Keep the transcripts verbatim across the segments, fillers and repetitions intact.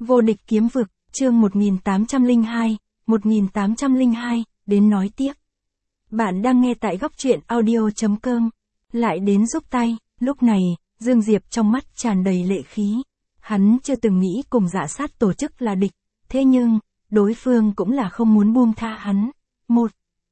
Vô địch kiếm vực, chương một nghìn tám trăm lẻ hai, một nghìn tám trăm lẻ hai, đến nói tiếp. Bạn đang nghe tại góc truyện audio chấm com. Lại đến giúp tay, lúc này, Dương Diệp trong mắt tràn đầy lệ khí. Hắn chưa từng nghĩ cùng Dạ Sát tổ chức là địch, thế nhưng, đối phương cũng là không muốn buông tha hắn. Một.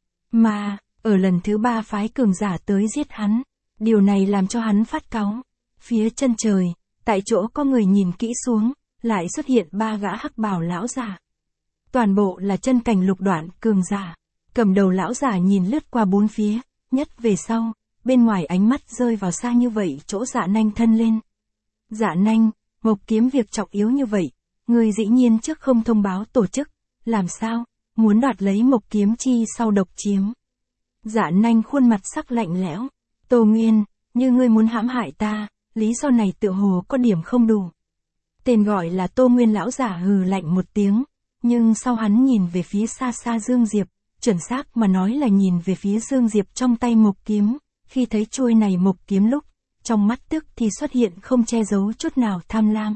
Mà, ở lần thứ ba phái cường giả tới giết hắn. Điều này làm cho hắn phát cáu. Phía chân trời, tại chỗ có người nhìn kỹ xuống, lại xuất hiện ba gã hắc bào lão giả. Toàn bộ là chân cảnh lục đoạn cường giả. Cầm đầu lão giả nhìn lướt qua bốn phía, nhất về sau, bên ngoài ánh mắt rơi vào xa như vậy chỗ Dạ Nanh thân lên. Dạ Nanh, Mộc Kiếm việc trọng yếu như vậy, người dĩ nhiên trước không thông báo tổ chức, làm sao, muốn đoạt lấy Mộc Kiếm chi sau độc chiếm. Dạ Nanh khuôn mặt sắc lạnh lẽo, Tô Nguyên, như ngươi muốn hãm hại ta, lý do này tựa hồ có điểm không đủ. Tên gọi là Tô Nguyên lão giả hừ lạnh một tiếng, nhưng sau hắn nhìn về phía xa xa Dương Diệp, chuẩn xác mà nói là nhìn về phía Dương Diệp trong tay Mộc Kiếm, khi thấy chuôi này Mộc Kiếm lúc, trong mắt tức thì xuất hiện không che giấu chút nào tham lam.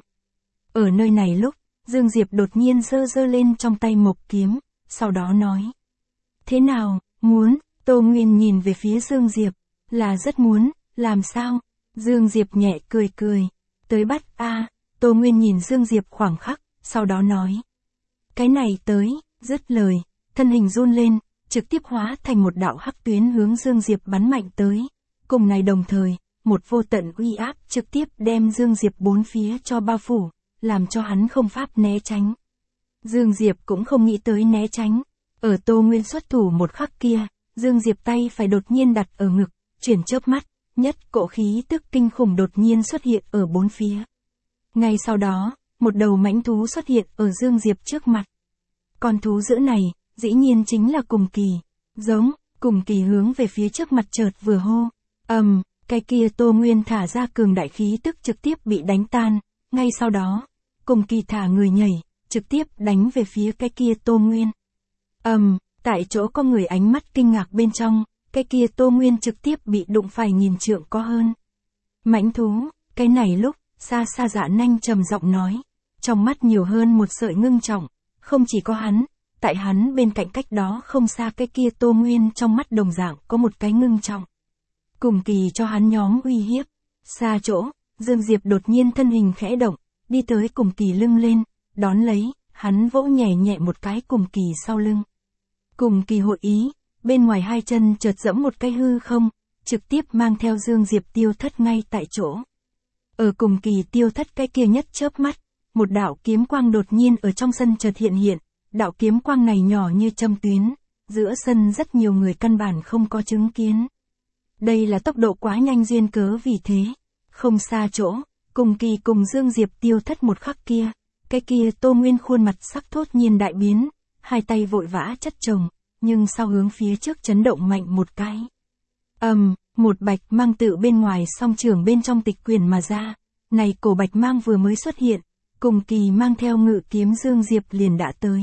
Ở nơi này lúc, Dương Diệp đột nhiên giơ giơ lên trong tay Mộc Kiếm, sau đó nói. Thế nào, muốn, Tô Nguyên nhìn về phía Dương Diệp, là rất muốn, làm sao? Dương Diệp nhẹ cười cười, tới bắt a. Tô Nguyên nhìn Dương Diệp khoảng khắc, sau đó nói. Cái này tới, dứt lời, thân hình run lên, trực tiếp hóa thành một đạo hắc tuyến hướng Dương Diệp bắn mạnh tới. Cùng này đồng thời, một vô tận uy áp trực tiếp đem Dương Diệp bốn phía cho bao phủ, làm cho hắn không pháp né tránh. Dương Diệp cũng không nghĩ tới né tránh. Ở Tô Nguyên xuất thủ một khắc kia, Dương Diệp tay phải đột nhiên đặt ở ngực, chuyển chớp mắt, nhất cỗ khí tức kinh khủng đột nhiên xuất hiện ở bốn phía. Ngay sau đó, một đầu mãnh thú xuất hiện ở Dương Diệp trước mặt. Con thú dữ này, dĩ nhiên chính là Cùng Kỳ. Giống, Cùng Kỳ hướng về phía trước mặt chợt vừa hô. Ầm, um, cái kia Tô Nguyên thả ra cường đại khí tức trực tiếp bị đánh tan. Ngay sau đó, Cùng Kỳ thả người nhảy, trực tiếp đánh về phía cái kia Tô Nguyên. Ầm, um, tại chỗ có người ánh mắt kinh ngạc bên trong, cái kia Tô Nguyên trực tiếp bị đụng phải nghìn trượng có hơn. Mãnh thú, cái này lúc, xa xa Dạ Nanh trầm giọng nói, trong mắt nhiều hơn một sợi ngưng trọng, không chỉ có hắn, tại hắn bên cạnh cách đó không xa cái kia Tô Nguyên trong mắt đồng dạng có một cái ngưng trọng. Cùng Kỳ cho hắn nhóm uy hiếp, xa chỗ, Dương Diệp đột nhiên thân hình khẽ động, đi tới Cùng Kỳ lưng lên, đón lấy, hắn vỗ nhẹ nhẹ một cái Cùng Kỳ sau lưng. Cùng Kỳ hội ý, bên ngoài hai chân chợt dẫm một cái hư không, trực tiếp mang theo Dương Diệp tiêu thất ngay tại chỗ. Ở Cùng Kỳ tiêu thất cái kia nhất chớp mắt, một đạo kiếm quang đột nhiên ở trong sân chợt hiện hiện, đạo kiếm quang này nhỏ như châm tuyến, giữa sân rất nhiều người căn bản không có chứng kiến. Đây là tốc độ quá nhanh duyên cớ vì thế, không xa chỗ, Cùng Kỳ cùng Dương Diệp tiêu thất một khắc kia, cái kia Tô Nguyên khuôn mặt sắc thốt nhiên đại biến, hai tay vội vã chất chồng, nhưng sau hướng phía trước chấn động mạnh một cái. Ầm, um, một bạch mang tự bên ngoài song trường bên trong tịch quyển mà ra, này cổ bạch mang vừa mới xuất hiện, Cùng Kỳ mang theo ngự kiếm Dương Diệp liền đã tới.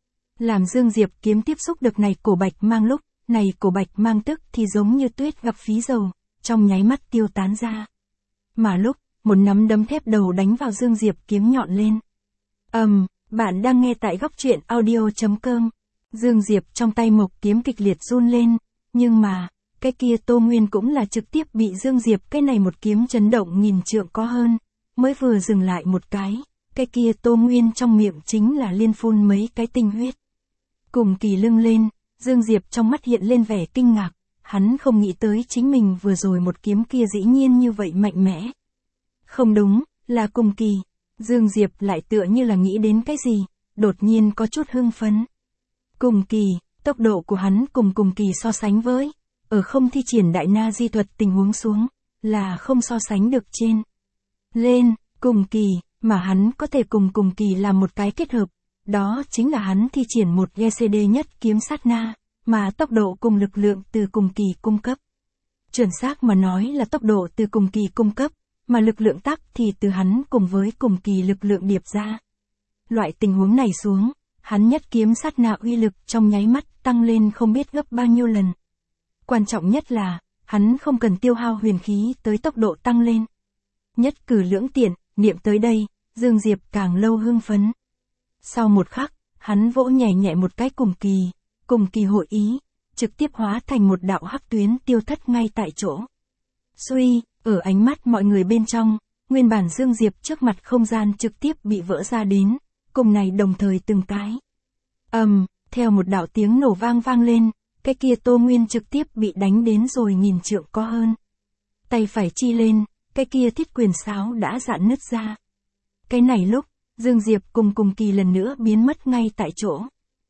Làm Dương Diệp kiếm tiếp xúc được này cổ bạch mang lúc, này cổ bạch mang tức thì giống như tuyết gặp phí dầu, trong nháy mắt tiêu tán ra. Mà lúc, một nắm đấm thép đầu đánh vào Dương Diệp kiếm nhọn lên. Ầm, um, bạn đang nghe tại góc truyện audio chấm com. Dương Diệp trong tay Mộc Kiếm kịch liệt run lên, nhưng mà, cái kia Tô Nguyên cũng là trực tiếp bị Dương Diệp cái này một kiếm chấn động nghìn trượng có hơn, mới vừa dừng lại một cái, cái kia Tô Nguyên trong miệng chính là liên phun mấy cái tinh huyết. Cùng Kỳ lưng lên, Dương Diệp trong mắt hiện lên vẻ kinh ngạc, hắn không nghĩ tới chính mình vừa rồi một kiếm kia dĩ nhiên như vậy mạnh mẽ. Không đúng, là Cùng Kỳ. Dương Diệp lại tựa như là nghĩ đến cái gì, đột nhiên có chút hưng phấn. Cùng Kỳ, tốc độ của hắn cùng Cùng Kỳ so sánh với, ở không thi triển đại na di thuật tình huống xuống, là không so sánh được trên. Lên, Cùng Kỳ, mà hắn có thể cùng Cùng Kỳ làm một cái kết hợp, đó chính là hắn thi triển một giê xê đê nhất kiếm sát na, mà tốc độ cùng lực lượng từ Cùng Kỳ cung cấp. Chuẩn xác mà nói là tốc độ từ Cùng Kỳ cung cấp, mà lực lượng tắc thì từ hắn cùng với Cùng Kỳ lực lượng điệp ra. Loại tình huống này xuống, hắn nhất kiếm sát na uy lực trong nháy mắt tăng lên không biết gấp bao nhiêu lần. Quan trọng nhất là, hắn không cần tiêu hao huyền khí tới tốc độ tăng lên. Nhất cử lưỡng tiện, niệm tới đây, Dương Diệp càng lâu hưng phấn. Sau một khắc, hắn vỗ nhẹ nhẹ một cái cùng kỳ, cùng kỳ hội ý, trực tiếp hóa thành một đạo hắc tuyến tiêu thất ngay tại chỗ. Suy, ở ánh mắt mọi người bên trong, nguyên bản Dương Diệp trước mặt không gian trực tiếp bị vỡ ra đến, cùng này đồng thời từng cái. ầm, um, theo một đạo tiếng nổ vang vang lên, cái kia Tô Nguyên trực tiếp bị đánh đến rồi nghìn trượng có hơn. Tay phải chi lên, cái kia thiết quyền sáo đã dạn nứt ra. Cái này lúc, Dương Diệp cùng cùng kỳ lần nữa biến mất ngay tại chỗ.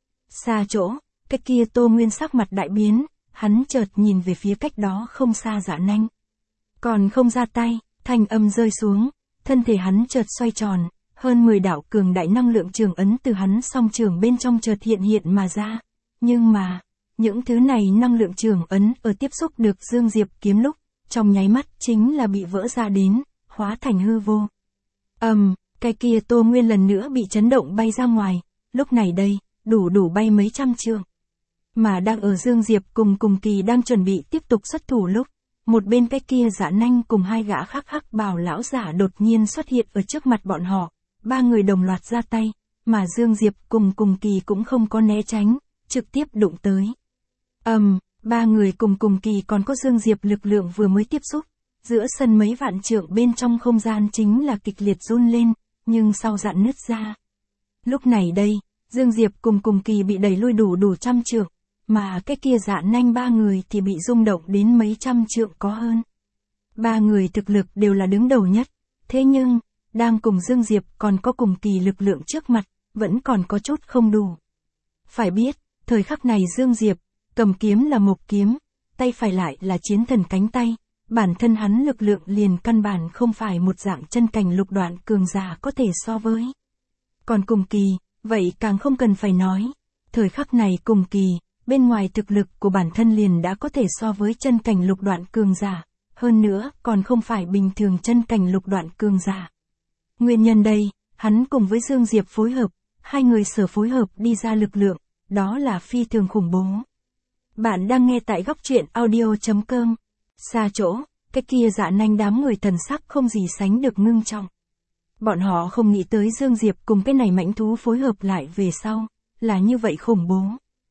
Xa chỗ, cái kia Tô Nguyên sắc mặt đại biến, hắn chợt nhìn về phía cách đó không xa Dạ Nanh. Còn không ra tay, thanh âm rơi xuống, thân thể hắn chợt xoay tròn, hơn mười đạo cường đại năng lượng trường ấn từ hắn song trường bên trong chợt hiện hiện mà ra. Nhưng mà, những thứ này năng lượng trường ấn ở tiếp xúc được Dương Diệp kiếm lúc, trong nháy mắt chính là bị vỡ ra đến, hóa thành hư vô. ầm, um, cái kia Tô Nguyên lần nữa bị chấn động bay ra ngoài, lúc này đây, đủ đủ bay mấy trăm trượng. Mà đang ở Dương Diệp cùng cùng kỳ đang chuẩn bị tiếp tục xuất thủ lúc, một bên cái kia Dạ Nanh cùng hai gã khác hắc bào lão giả đột nhiên xuất hiện ở trước mặt bọn họ, ba người đồng loạt ra tay, mà Dương Diệp cùng cùng kỳ cũng không có né tránh, trực tiếp đụng tới. ầm, um, ba người cùng cùng kỳ còn có Dương Diệp lực lượng vừa mới tiếp xúc, giữa sân mấy vạn trượng bên trong không gian chính là kịch liệt run lên, nhưng sau dạn nứt ra. Lúc này đây, Dương Diệp cùng cùng kỳ bị đẩy lui đủ đủ trăm trượng, mà cái kia Dạ Nanh ba người thì bị rung động đến mấy trăm trượng có hơn. Ba người thực lực đều là đứng đầu nhất, thế nhưng, đang cùng Dương Diệp còn có cùng kỳ lực lượng trước mặt, vẫn còn có chút không đủ. Phải biết, thời khắc này Dương Diệp, cầm kiếm là một kiếm, tay phải lại là chiến thần cánh tay, bản thân hắn lực lượng liền căn bản không phải một dạng chân cảnh lục đoạn cường giả có thể so với. Còn cùng kỳ, vậy càng không cần phải nói, thời khắc này cùng kỳ, bên ngoài thực lực của bản thân liền đã có thể so với chân cảnh lục đoạn cường giả, hơn nữa còn không phải bình thường chân cảnh lục đoạn cường giả. Nguyên nhân đây, hắn cùng với Dương Diệp phối hợp, hai người sở phối hợp đi ra lực lượng, đó là phi thường khủng bố. Bạn đang nghe tại góc truyện audio chấm com. Xa chỗ, cái kia Dạ Nanh đám người thần sắc không gì sánh được ngưng trọng. Bọn họ không nghĩ tới Dương Diệp cùng cái này mãnh thú phối hợp lại về sau, là như vậy khủng bố.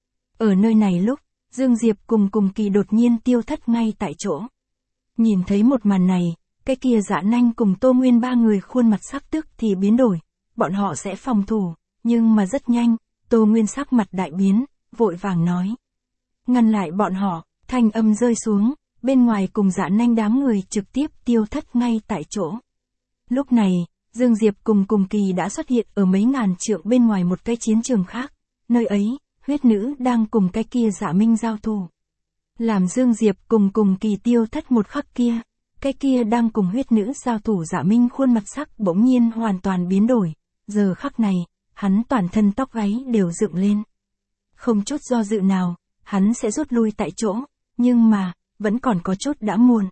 Ở nơi này lúc, Dương Diệp cùng cùng kỳ đột nhiên tiêu thất ngay tại chỗ. Nhìn thấy một màn này, cái kia Dạ Nanh cùng Tô Nguyên ba người khuôn mặt sắc tức thì biến đổi, bọn họ sẽ phòng thủ, nhưng mà rất nhanh, Tô Nguyên sắc mặt đại biến, vội vàng nói. Ngăn lại bọn họ, thanh âm rơi xuống, bên ngoài cùng Dạ Nanh đám người trực tiếp tiêu thất ngay tại chỗ. Lúc này, Dương Diệp cùng cùng kỳ đã xuất hiện ở mấy ngàn trượng bên ngoài một cái chiến trường khác, nơi ấy, huyết nữ đang cùng cái kia Dạ Minh giao thủ. Làm Dương Diệp cùng cùng kỳ tiêu thất một khắc kia, cái kia đang cùng huyết nữ giao thủ Dạ Minh khuôn mặt sắc bỗng nhiên hoàn toàn biến đổi, giờ khắc này, hắn toàn thân tóc gáy đều dựng lên. Không chút do dự nào, hắn sẽ rút lui tại chỗ, nhưng mà, vẫn còn có chút đã muộn.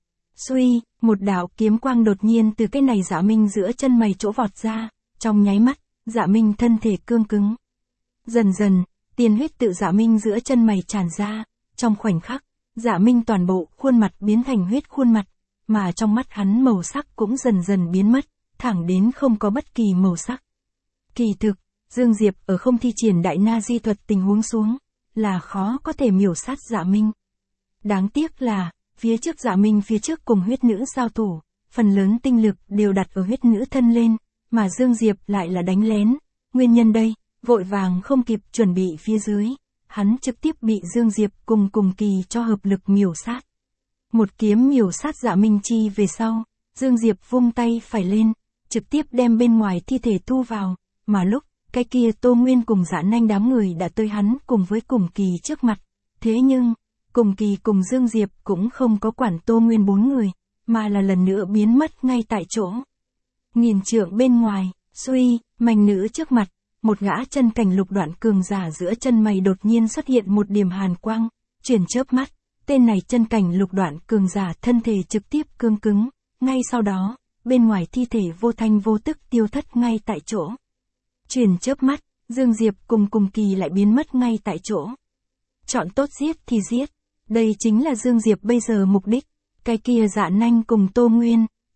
Suy, một đạo kiếm quang đột nhiên từ cái này Dạ Minh giữa chân mày chỗ vọt ra, trong nháy mắt, Dạ Minh thân thể cương cứng. Dần dần, tiên huyết tự Dạ Minh giữa chân mày tràn ra, trong khoảnh khắc, Dạ Minh toàn bộ khuôn mặt biến thành huyết khuôn mặt, mà trong mắt hắn màu sắc cũng dần dần biến mất, thẳng đến không có bất kỳ màu sắc. Kỳ thực, Dương Diệp ở không thi triển đại na di thuật tình huống xuống, là khó có thể miểu sát Dạ Minh. Đáng tiếc là, phía trước Dạ Minh phía trước cùng huyết nữ giao thủ, phần lớn tinh lực đều đặt ở huyết nữ thân lên, mà Dương Diệp lại là đánh lén, nguyên nhân đây, vội vàng không kịp chuẩn bị phía dưới, hắn trực tiếp bị Dương Diệp cùng cùng kỳ cho hợp lực miểu sát. Một kiếm miểu sát Dạ Minh chi về sau, Dương Diệp vung tay phải lên, trực tiếp đem bên ngoài thi thể thu vào, mà lúc, cái kia Tô Nguyên cùng Dạ Nanh đám người đã tới hắn cùng với cùng kỳ trước mặt, thế nhưng, cùng kỳ cùng Dương Diệp cũng không có quản Tô Nguyên bốn người, mà là lần nữa biến mất ngay tại chỗ. Nghìn trượng bên ngoài, suy, mảnh nữ trước mặt, một gã chân cảnh lục đoạn cường giả giữa chân mày đột nhiên xuất hiện một điểm hàn quang, chuyển chớp mắt, tên này chân cảnh lục đoạn cường giả thân thể trực tiếp cương cứng, ngay sau đó, bên ngoài thi thể vô thanh vô tức tiêu thất ngay tại chỗ. Chuyển chớp mắt, Dương Diệp cùng cùng kỳ lại biến mất ngay tại chỗ. Chọn tốt giết thì giết, đây chính là Dương Diệp bây giờ mục đích, cái kia Dạ Nanh cùng Tô Nguyên, thực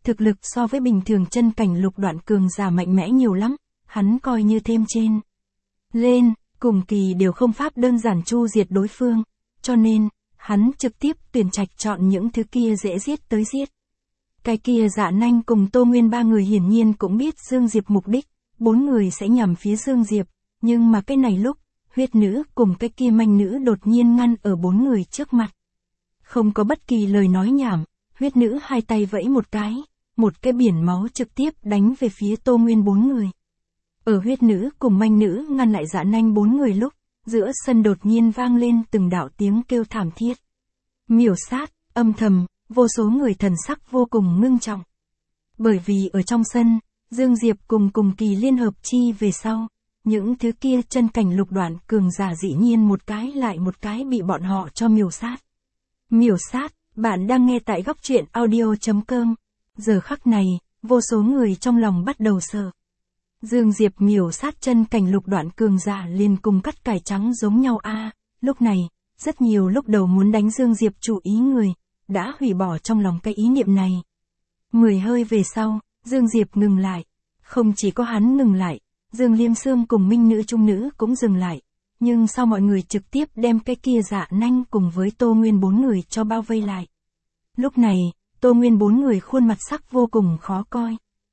thực lực so với bình thường chân cảnh lục đoạn cường giả mạnh mẽ nhiều lắm, hắn coi như thêm trên. Lên, cùng kỳ đều không pháp đơn giản chu diệt đối phương, cho nên, hắn trực tiếp tuyển trạch chọn những thứ kia dễ giết tới giết. Cái kia Dạ Nanh cùng Tô Nguyên ba người hiển nhiên cũng biết Dương Diệp mục đích, bốn người sẽ nhằm phía Dương Diệp, nhưng mà cái này lúc, huyết nữ cùng cái kia manh nữ đột nhiên ngăn ở bốn người trước mặt. Không có bất kỳ lời nói nhảm, huyết nữ hai tay vẫy một cái, một cái biển máu trực tiếp đánh về phía Tô Nguyên bốn người. Ở huyết nữ cùng manh nữ ngăn lại Dạ Nanh bốn người lúc, giữa sân đột nhiên vang lên từng đạo tiếng kêu thảm thiết. Miểu sát, âm thầm, vô số người thần sắc vô cùng ngưng trọng. Bởi vì ở trong sân, Dương Diệp cùng cùng kỳ liên hợp chi về sau, những thứ kia chân cảnh lục đoạn cường giả dĩ nhiên một cái lại một cái bị bọn họ cho miểu sát. Miểu sát, bạn đang nghe tại góc truyện audio chấm com. Giờ khắc này, vô số người trong lòng bắt đầu sợ. Dương Diệp miểu sát chân cảnh lục đoạn cường giả liền cùng cắt cải trắng giống nhau a. Lúc này, rất nhiều lúc đầu muốn đánh Dương Diệp chủ ý người, đã hủy bỏ trong lòng cái ý niệm này. Mười hơi về sau, Dương Diệp ngừng lại. Không chỉ có hắn ngừng lại, Dương Liêm Sương cùng Minh Nữ Trung Nữ cũng dừng lại. Nhưng sau mọi người trực tiếp đem cái kia Dạ Nanh cùng với Tô Nguyên bốn người cho bao vây lại. Lúc này, Tô Nguyên bốn người khuôn mặt sắc vô cùng khó coi.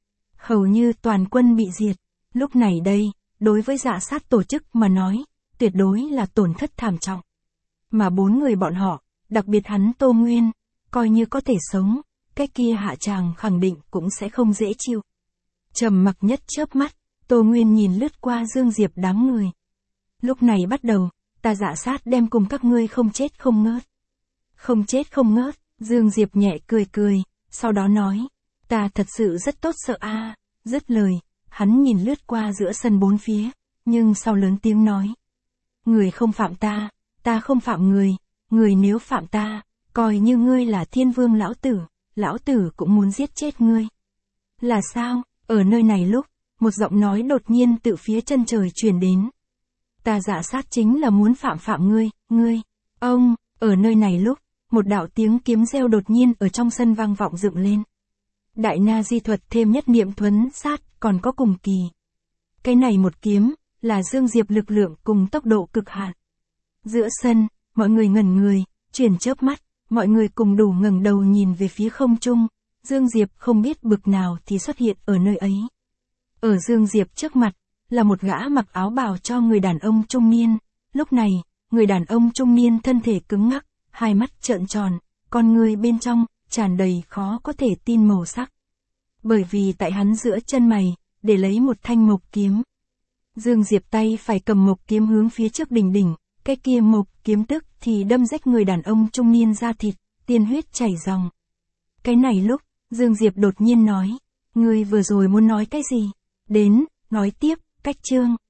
Hầu như toàn quân bị diệt. Lúc này đây, đối với Dạ Sát tổ chức mà nói, tuyệt đối là tổn thất thảm trọng. Mà bốn người bọn họ, đặc biệt hắn Tô Nguyên, coi như có thể sống, cái kia hạ tràng khẳng định cũng sẽ không dễ chịu. Trầm mặc nhất chớp mắt, Tô Nguyên nhìn lướt qua Dương Diệp đám người. Lúc này bắt đầu, ta Dạ Sát đem cùng các ngươi không chết không ngớt. Không chết không ngớt, Dương Diệp nhẹ cười cười, sau đó nói, ta thật sự rất tốt sợ a. Dứt lời, hắn nhìn lướt qua giữa sân bốn phía, nhưng sau lớn tiếng nói. Người không phạm ta, ta không phạm người, người nếu phạm ta, coi như ngươi là thiên vương lão tử, lão tử cũng muốn giết chết ngươi. Là sao? Ở nơi này lúc, một giọng nói đột nhiên từ phía chân trời truyền đến. Ta Dạ Sát chính là muốn phạm phạm ngươi, ngươi. Ông, ở nơi này lúc, một đạo tiếng kiếm reo đột nhiên ở trong sân vang vọng dựng lên. Đại na di thuật thêm nhất niệm thuấn sát, còn có cùng kỳ. Cái này một kiếm, là Dương Diệp lực lượng cùng tốc độ cực hạn. Giữa sân, mọi người ngẩn người, chuyển chớp mắt, mọi người cùng đủ ngẩng đầu nhìn về phía không trung. Dương Diệp không biết bực nào thì xuất hiện ở nơi ấy. Ở Dương Diệp trước mặt, là một gã mặc áo bào cho người đàn ông trung niên. Lúc này, người đàn ông trung niên thân thể cứng ngắc, hai mắt trợn tròn, con người bên trong, tràn đầy khó có thể tin màu sắc. Bởi vì tại hắn giữa chân mày, để lấy một thanh mộc kiếm. Dương Diệp tay phải cầm mộc kiếm hướng phía trước đỉnh đỉnh, cái kia mộc kiếm tức thì đâm rách người đàn ông trung niên ra thịt, tiên huyết chảy ròng. Cái này lúc, Dương Diệp đột nhiên nói, ngươi vừa rồi muốn nói cái gì? Đến, nói tiếp, cách chương.